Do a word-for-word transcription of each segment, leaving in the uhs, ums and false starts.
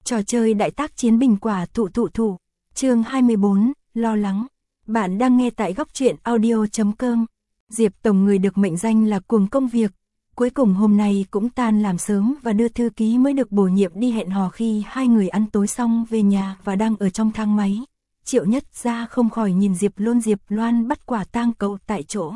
Trò chơi đại tác chiến bình quả thụ thụ thụ. Chương hai mươi bốn, lo lắng. Bạn đang nghe tại góc truyện audio chấm com. Diệp Tổng, người được mệnh danh là cuồng công việc, cuối cùng hôm nay cũng tan làm sớm và đưa thư ký mới được bổ nhiệm đi hẹn hò. Khi hai người ăn tối xong về nhà và đang ở trong thang máy, Triệu Nhất Gia không khỏi nhìn Diệp Loan. Diệp Loan bắt quả tang cậu tại chỗ.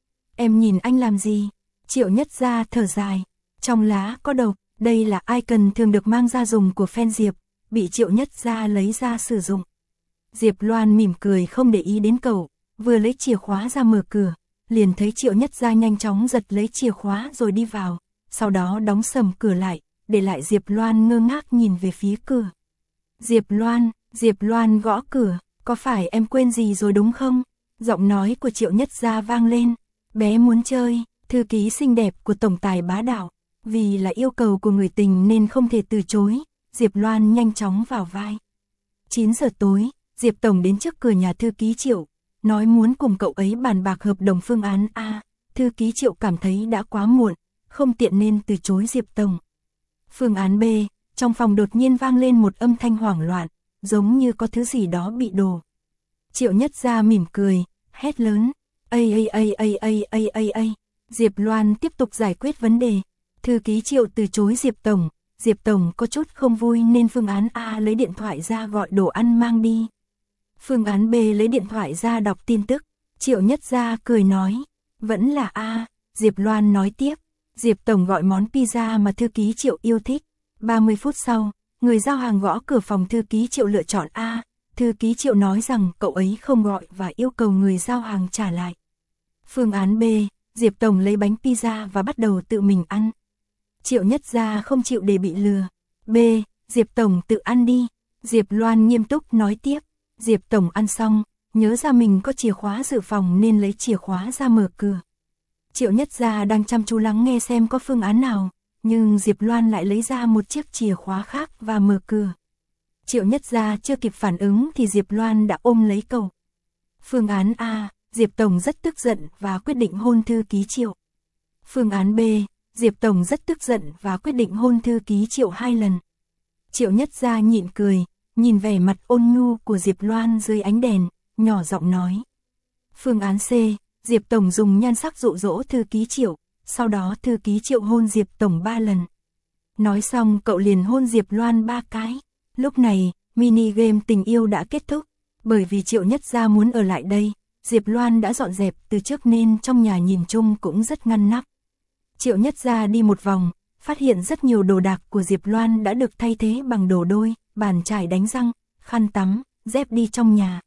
Em nhìn anh làm gì? Triệu Nhất Gia thở dài. Trong lá có độc, đây là icon thường được mang ra dùng của fan Diệp, bị Triệu Nhất Gia lấy ra sử dụng. Diệp Loan mỉm cười không để ý đến cậu, vừa lấy chìa khóa ra mở cửa, liền thấy Triệu Nhất Gia nhanh chóng giật lấy chìa khóa rồi đi vào, sau đó đóng sầm cửa lại, để lại Diệp Loan ngơ ngác nhìn về phía cửa. Diệp Loan, Diệp Loan gõ cửa, có phải em quên gì rồi đúng không? Giọng nói của Triệu Nhất Gia vang lên. Bé muốn chơi, thư ký xinh đẹp của tổng tài bá đạo, vì là yêu cầu của người tình nên không thể từ chối. Diệp Loan nhanh chóng vào vai. chín giờ tối, Diệp Tổng đến trước cửa nhà thư ký Triệu, nói muốn cùng cậu ấy bàn bạc hợp đồng phương án A. Thư ký Triệu cảm thấy đã quá muộn, không tiện nên từ chối Diệp Tổng. Phương án B, trong phòng đột nhiên vang lên một âm thanh hoảng loạn, giống như có thứ gì đó bị đổ. Triệu Nhất Gia mỉm cười, hét lớn, ây ây ây ây ây ây ây ây. Diệp Loan tiếp tục giải quyết vấn đề. Thư ký Triệu từ chối Diệp Tổng, Diệp Tổng có chút không vui nên phương án A lấy điện thoại ra gọi đồ ăn mang đi. Phương án B lấy điện thoại ra đọc tin tức. Triệu Nhất Gia cười nói, vẫn là A. Diệp Loan nói tiếp, Diệp Tổng gọi món pizza mà thư ký Triệu yêu thích. ba mươi phút sau, người giao hàng gõ cửa phòng thư ký Triệu lựa chọn A. Thư ký Triệu nói rằng cậu ấy không gọi và yêu cầu người giao hàng trả lại. Phương án B, Diệp Tổng lấy bánh pizza và bắt đầu tự mình ăn. Triệu Nhất Gia không chịu để bị lừa. B, Diệp Tổng tự ăn đi. Diệp Loan nghiêm túc nói tiếp. Diệp Tổng ăn xong, nhớ ra mình có chìa khóa dự phòng nên lấy chìa khóa ra mở cửa. Triệu Nhất Gia đang chăm chú lắng nghe xem có phương án nào, nhưng Diệp Loan lại lấy ra một chiếc chìa khóa khác và mở cửa. Triệu Nhất Gia chưa kịp phản ứng thì Diệp Loan đã ôm lấy cậu. Phương án A, Diệp Tổng rất tức giận và quyết định hôn thư ký Triệu. Phương án B, Diệp Tổng rất tức giận và quyết định hôn thư ký Triệu hai lần. Triệu Nhất Gia nhịn cười, nhìn vẻ mặt ôn nhu của Diệp Loan dưới ánh đèn, nhỏ giọng nói. Phương án C, Diệp Tổng dùng nhan sắc dụ dỗ thư ký Triệu, sau đó thư ký Triệu hôn Diệp Tổng ba lần. Nói xong cậu liền hôn Diệp Loan ba cái. Lúc này, mini game tình yêu đã kết thúc, bởi vì Triệu Nhất Gia muốn ở lại đây, Diệp Loan đã dọn dẹp từ trước nên trong nhà nhìn chung cũng rất ngăn nắp. Triệu Nhất Gia đi một vòng, phát hiện rất nhiều đồ đạc của Diệp Loan đã được thay thế bằng đồ đôi, bàn chải đánh răng, khăn tắm, dép đi trong nhà.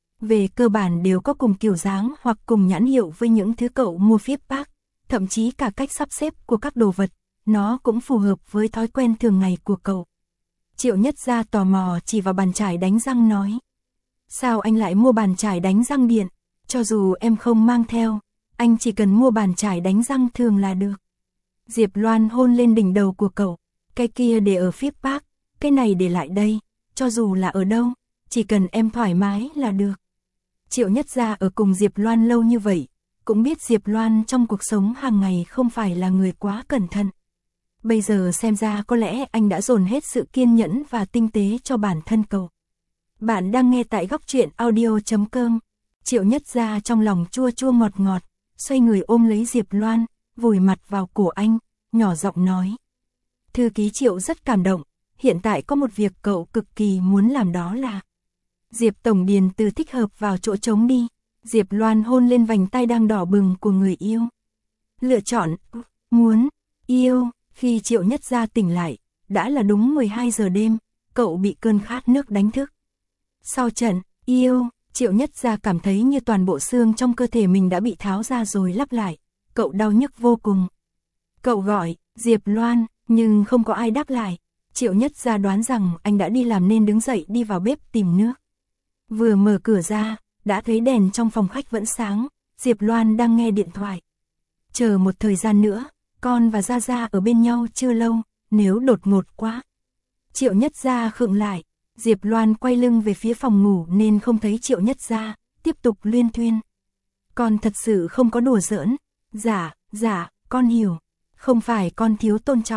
Về cơ bản đều có cùng kiểu dáng hoặc cùng nhãn hiệu với những thứ cậu mua phía Park, thậm chí cả cách sắp xếp của các đồ vật, nó cũng phù hợp với thói quen thường ngày của cậu. Triệu Nhất Gia tò mò chỉ vào bàn chải đánh răng nói. Sao anh lại mua bàn chải đánh răng điện? Cho dù em không mang theo, anh chỉ cần mua bàn chải đánh răng thường là được. Diệp Loan hôn lên đỉnh đầu của cậu. Cái kia để ở phía Park, cái này để lại đây, cho dù là ở đâu, chỉ cần em thoải mái là được. Triệu Nhất Gia ở cùng Diệp Loan lâu như vậy, cũng biết Diệp Loan trong cuộc sống hàng ngày không phải là người quá cẩn thận. Bây giờ xem ra có lẽ anh đã dồn hết sự kiên nhẫn và tinh tế cho bản thân cậu. Bạn đang nghe tại góc truyện audio chấm com. Triệu Nhất Gia trong lòng chua chua ngọt ngọt, xoay người ôm lấy Diệp Loan, vùi mặt vào cổ anh, nhỏ giọng nói. Thư ký Triệu rất cảm động, hiện tại có một việc cậu cực kỳ muốn làm, đó là Diệp Tổng điền từ thích hợp vào chỗ trống đi. Diệp Loan hôn lên vành tay đang đỏ bừng của người yêu. Lựa chọn, muốn, yêu. Khi Triệu Nhất Gia tỉnh lại, đã là đúng mười hai giờ đêm, cậu bị cơn khát nước đánh thức. Sau trận, yêu, Triệu Nhất Gia cảm thấy như toàn bộ xương trong cơ thể mình đã bị tháo ra rồi lắp lại, cậu đau nhức vô cùng. Cậu gọi, Diệp Loan, nhưng không có ai đáp lại. Triệu Nhất Gia đoán rằng anh đã đi làm nên đứng dậy đi vào bếp tìm nước. Vừa mở cửa ra, đã thấy đèn trong phòng khách vẫn sáng, Diệp Loan đang nghe điện thoại. Chờ một thời gian nữa, con và Gia Gia ở bên nhau chưa lâu, nếu đột ngột quá. Triệu Nhất Gia khựng lại, Diệp Loan quay lưng về phía phòng ngủ nên không thấy Triệu Nhất Gia, tiếp tục luyên thuyên. Con thật sự không có đùa giỡn. Dạ, dạ, con hiểu. Không phải con thiếu tôn trọng.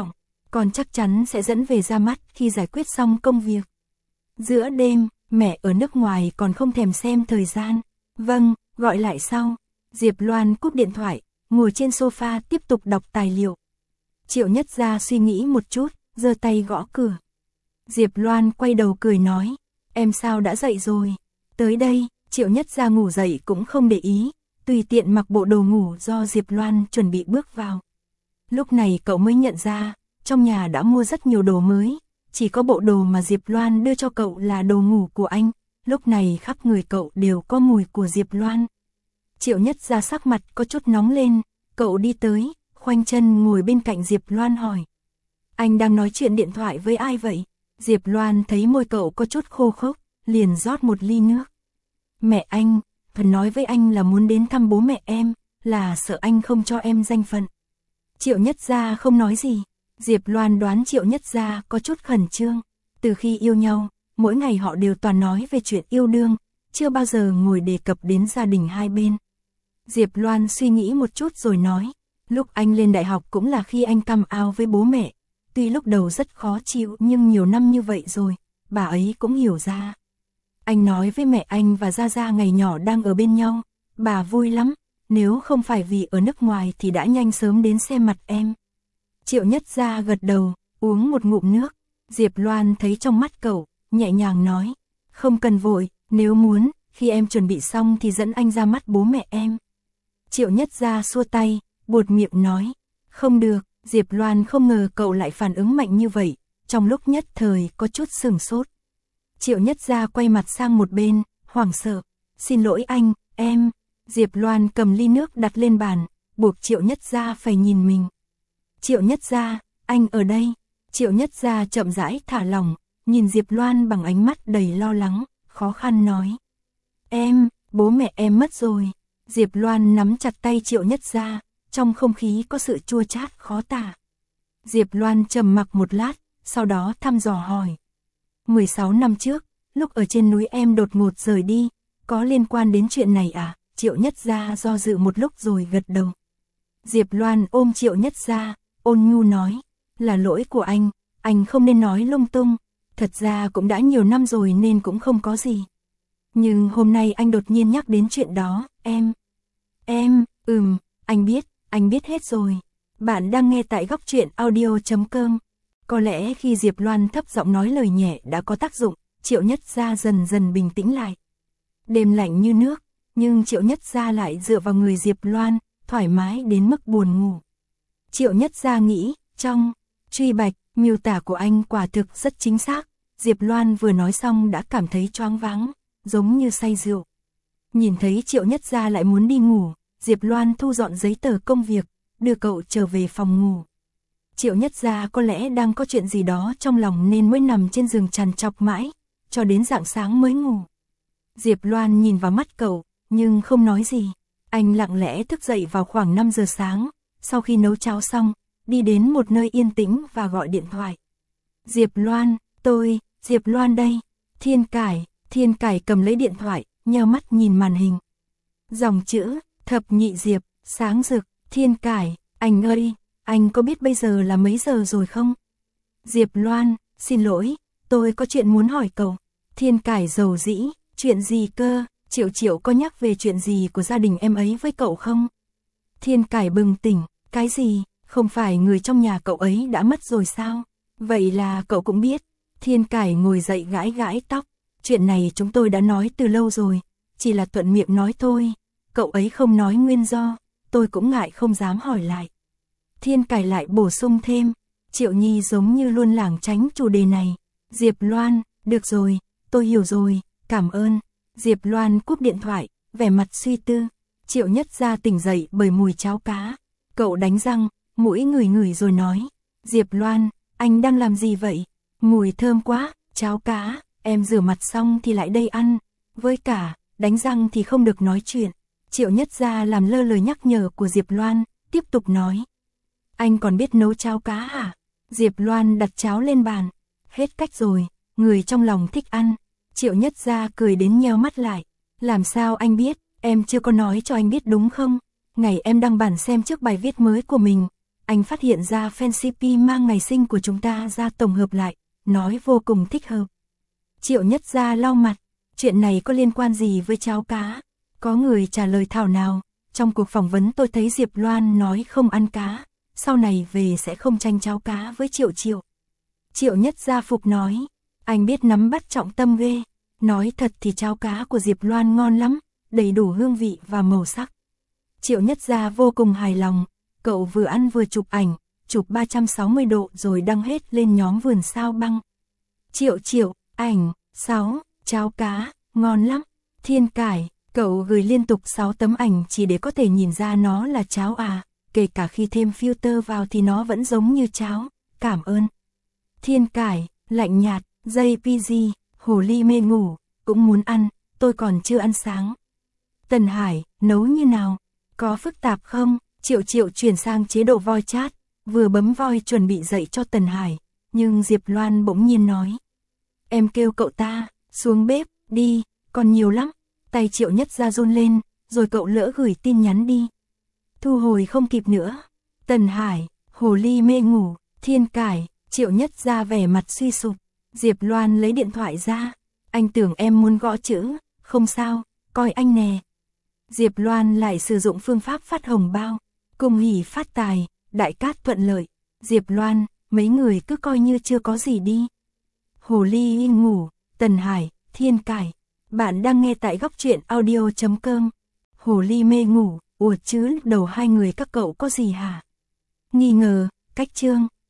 con chắc chắn sẽ dẫn về ra mắt khi giải quyết xong công việc. Giữa đêm, mẹ ở nước ngoài còn không thèm xem thời gian. Vâng, gọi lại sau. Diệp Loan cúp điện thoại, ngồi trên sofa tiếp tục đọc tài liệu. Triệu Nhất Gia suy nghĩ một chút, giơ tay gõ cửa. Diệp Loan quay đầu cười nói, em sao đã dậy rồi? Tới đây, Triệu Nhất Gia ngủ dậy cũng không để ý, tùy tiện mặc bộ đồ ngủ do Diệp Loan chuẩn bị bước vào. Lúc này cậu mới nhận ra, trong nhà đã mua rất nhiều đồ mới, chỉ có bộ đồ mà Diệp Loan đưa cho cậu là đồ ngủ của anh, lúc này khắp người cậu đều có mùi của Diệp Loan. Triệu Nhất Gia sắc mặt có chút nóng lên, cậu đi tới, khoanh chân ngồi bên cạnh Diệp Loan hỏi. Anh đang nói chuyện điện thoại với ai vậy? Diệp Loan thấy môi cậu có chút khô khốc, liền rót một ly nước. Mẹ anh, phần nói với anh là muốn đến thăm bố mẹ em, là sợ anh không cho em danh phận. Triệu Nhất Gia không nói gì, Diệp Loan đoán Triệu Nhất Gia có chút khẩn trương. Từ khi yêu nhau, mỗi ngày họ đều toàn nói về chuyện yêu đương, chưa bao giờ ngồi đề cập đến gia đình hai bên. Diệp Loan suy nghĩ một chút rồi nói, lúc anh lên đại học cũng là khi anh căm ao với bố mẹ. Tuy lúc đầu rất khó chịu nhưng nhiều năm như vậy rồi, bà ấy cũng hiểu ra. Anh nói với mẹ anh và Gia Gia ngày nhỏ đang ở bên nhau, bà vui lắm, nếu không phải vì ở nước ngoài thì đã nhanh sớm đến xem mặt em. Triệu Nhất Gia gật đầu, uống một ngụm nước, Diệp Loan thấy trong mắt cậu, nhẹ nhàng nói, không cần vội, nếu muốn, khi em chuẩn bị xong thì dẫn anh ra mắt bố mẹ em. Triệu Nhất Gia xua tay, buột miệng nói, không được. Diệp Loan không ngờ cậu lại phản ứng mạnh như vậy, trong lúc nhất thời có chút sửng sốt. Triệu Nhất Gia quay mặt sang một bên, hoảng sợ, xin lỗi anh, em. Diệp Loan cầm ly nước đặt lên bàn, buộc Triệu Nhất Gia phải nhìn mình. Triệu Nhất Gia, anh ở đây. Triệu Nhất Gia chậm rãi thả lỏng, nhìn Diệp Loan bằng ánh mắt đầy lo lắng, khó khăn nói. Em, bố mẹ em mất rồi. Diệp Loan nắm chặt tay Triệu Nhất Gia. Trong không khí có sự chua chát khó tả. Diệp Loan trầm mặc một lát, sau đó thăm dò hỏi. mười sáu năm trước, lúc ở trên núi em đột ngột rời đi, có liên quan đến chuyện này à? Triệu Nhất Gia do dự một lúc rồi gật đầu. Diệp Loan ôm Triệu Nhất Gia, ôn nhu nói, là lỗi của anh, anh không nên nói lung tung, thật ra cũng đã nhiều năm rồi nên cũng không có gì. Nhưng hôm nay anh đột nhiên nhắc đến chuyện đó, em, em, ừm, anh biết. Anh biết hết rồi. Bạn đang nghe tại góc truyện audio chấm com. Có lẽ khi Diệp Loan thấp giọng nói lời nhẹ đã có tác dụng, Triệu Nhất Gia dần dần bình tĩnh lại. Đêm lạnh như nước, nhưng Triệu Nhất Gia lại dựa vào người Diệp Loan, thoải mái đến mức buồn ngủ. Triệu Nhất Gia nghĩ, trong truy bạch, miêu tả của anh quả thực rất chính xác. Diệp Loan vừa nói xong đã cảm thấy choáng váng, giống như say rượu. Nhìn thấy Triệu Nhất Gia lại muốn đi ngủ, Diệp Loan thu dọn giấy tờ công việc, đưa cậu trở về phòng ngủ. Triệu Nhất Gia có lẽ đang có chuyện gì đó trong lòng nên mới nằm trên giường trằn trọc mãi, cho đến rạng sáng mới ngủ. Diệp Loan nhìn vào mắt cậu, nhưng không nói gì. Anh lặng lẽ thức dậy vào khoảng năm giờ sáng, sau khi nấu cháo xong, đi đến một nơi yên tĩnh và gọi điện thoại. Diệp Loan, tôi, Diệp Loan đây. Thiên Cải, Thiên Cải cầm lấy điện thoại, nheo mắt nhìn màn hình. Dòng chữ, thập nhị Diệp, sáng rực, Thiên Cải, anh ơi, anh có biết bây giờ là mấy giờ rồi không? Diệp Loan, xin lỗi, tôi có chuyện muốn hỏi cậu. Thiên Cải dầu dĩ, chuyện gì cơ? Triệu Triệu có nhắc về chuyện gì của gia đình em ấy với cậu không? Thiên Cải bừng tỉnh, cái gì? Không phải người trong nhà cậu ấy đã mất rồi sao? Vậy là cậu cũng biết. Thiên Cải ngồi dậy gãi gãi tóc. Chuyện này chúng tôi đã nói từ lâu rồi, chỉ là thuận miệng nói thôi. Cậu ấy không nói nguyên do, tôi cũng ngại không dám hỏi lại. Thiên Cải lại bổ sung thêm, Triệu Nhi giống như luôn lảng tránh chủ đề này. Diệp Loan, được rồi, tôi hiểu rồi, cảm ơn. Diệp Loan cúp điện thoại, vẻ mặt suy tư. Triệu Nhất Gia tỉnh dậy bởi mùi cháo cá. Cậu đánh răng, mũi ngửi ngửi rồi nói, Diệp Loan, anh đang làm gì vậy? Mùi thơm quá, cháo cá, em rửa mặt xong thì lại đây ăn. Với cả, đánh răng thì không được nói chuyện. Triệu Nhất Gia làm lơ lời nhắc nhở của Diệp Loan, tiếp tục nói. Anh còn biết nấu cháo cá hả? Diệp Loan đặt cháo lên bàn. Hết cách rồi, người trong lòng thích ăn. Triệu Nhất Gia cười đến nheo mắt lại. Làm sao anh biết, em chưa có nói cho anh biết đúng không? Ngày em đăng bản xem trước bài viết mới của mình, anh phát hiện ra fan xê pê mang ngày sinh của chúng ta ra tổng hợp lại, nói vô cùng thích hợp. Triệu Nhất Gia lau mặt, chuyện này có liên quan gì với cháo cá? Có người trả lời thảo nào, trong cuộc phỏng vấn tôi thấy Diệp Loan nói không ăn cá, sau này về sẽ không tranh cháo cá với Triệu Triệu. Triệu Nhất Gia phục nói, anh biết nắm bắt trọng tâm ghê, nói thật thì cháo cá của Diệp Loan ngon lắm, đầy đủ hương vị và màu sắc. Triệu Nhất Gia vô cùng hài lòng, cậu vừa ăn vừa chụp ảnh, chụp ba trăm sáu mươi độ rồi đăng hết lên nhóm Vườn Sao Băng. Triệu Triệu, ảnh, sáu, cháo cá, ngon lắm, Thiên Cải, cậu gửi liên tục sáu tấm ảnh chỉ để có thể nhìn ra nó là cháo à, kể cả khi thêm filter vào thì nó vẫn giống như cháo, cảm ơn. Thiên Cải, lạnh nhạt, jay pê giê, hồ ly mê ngủ, cũng muốn ăn, tôi còn chưa ăn sáng. Tần Hải, nấu như nào? Có phức tạp không? Triệu Triệu chuyển sang chế độ voice chat, vừa bấm voi chuẩn bị dạy cho Tần Hải, nhưng Diệp Loan bỗng nhiên nói. Em kêu cậu ta, xuống bếp, đi, còn nhiều lắm. Tay Triệu Nhất Gia run lên, rồi cậu lỡ gửi tin nhắn đi. Thu hồi không kịp nữa. Tần Hải, hồ ly mê ngủ, Thiên Cải, Triệu Nhất Gia vẻ mặt suy sụp. Diệp Loan lấy điện thoại ra. Anh tưởng em muốn gõ chữ, không sao, coi anh nè. Diệp Loan lại sử dụng phương pháp phát hồng bao. Cùng hỉ phát tài, đại cát thuận lợi. Diệp Loan, mấy người cứ coi như chưa có gì đi. Hồ ly ngủ, Tần Hải, Thiên Cải. Bạn đang nghe tại góc truyện audio chấm com. Hồ ly mê ngủ, ủa chứ đầu hai người các cậu có gì hả? Nghi ngờ, cách chương.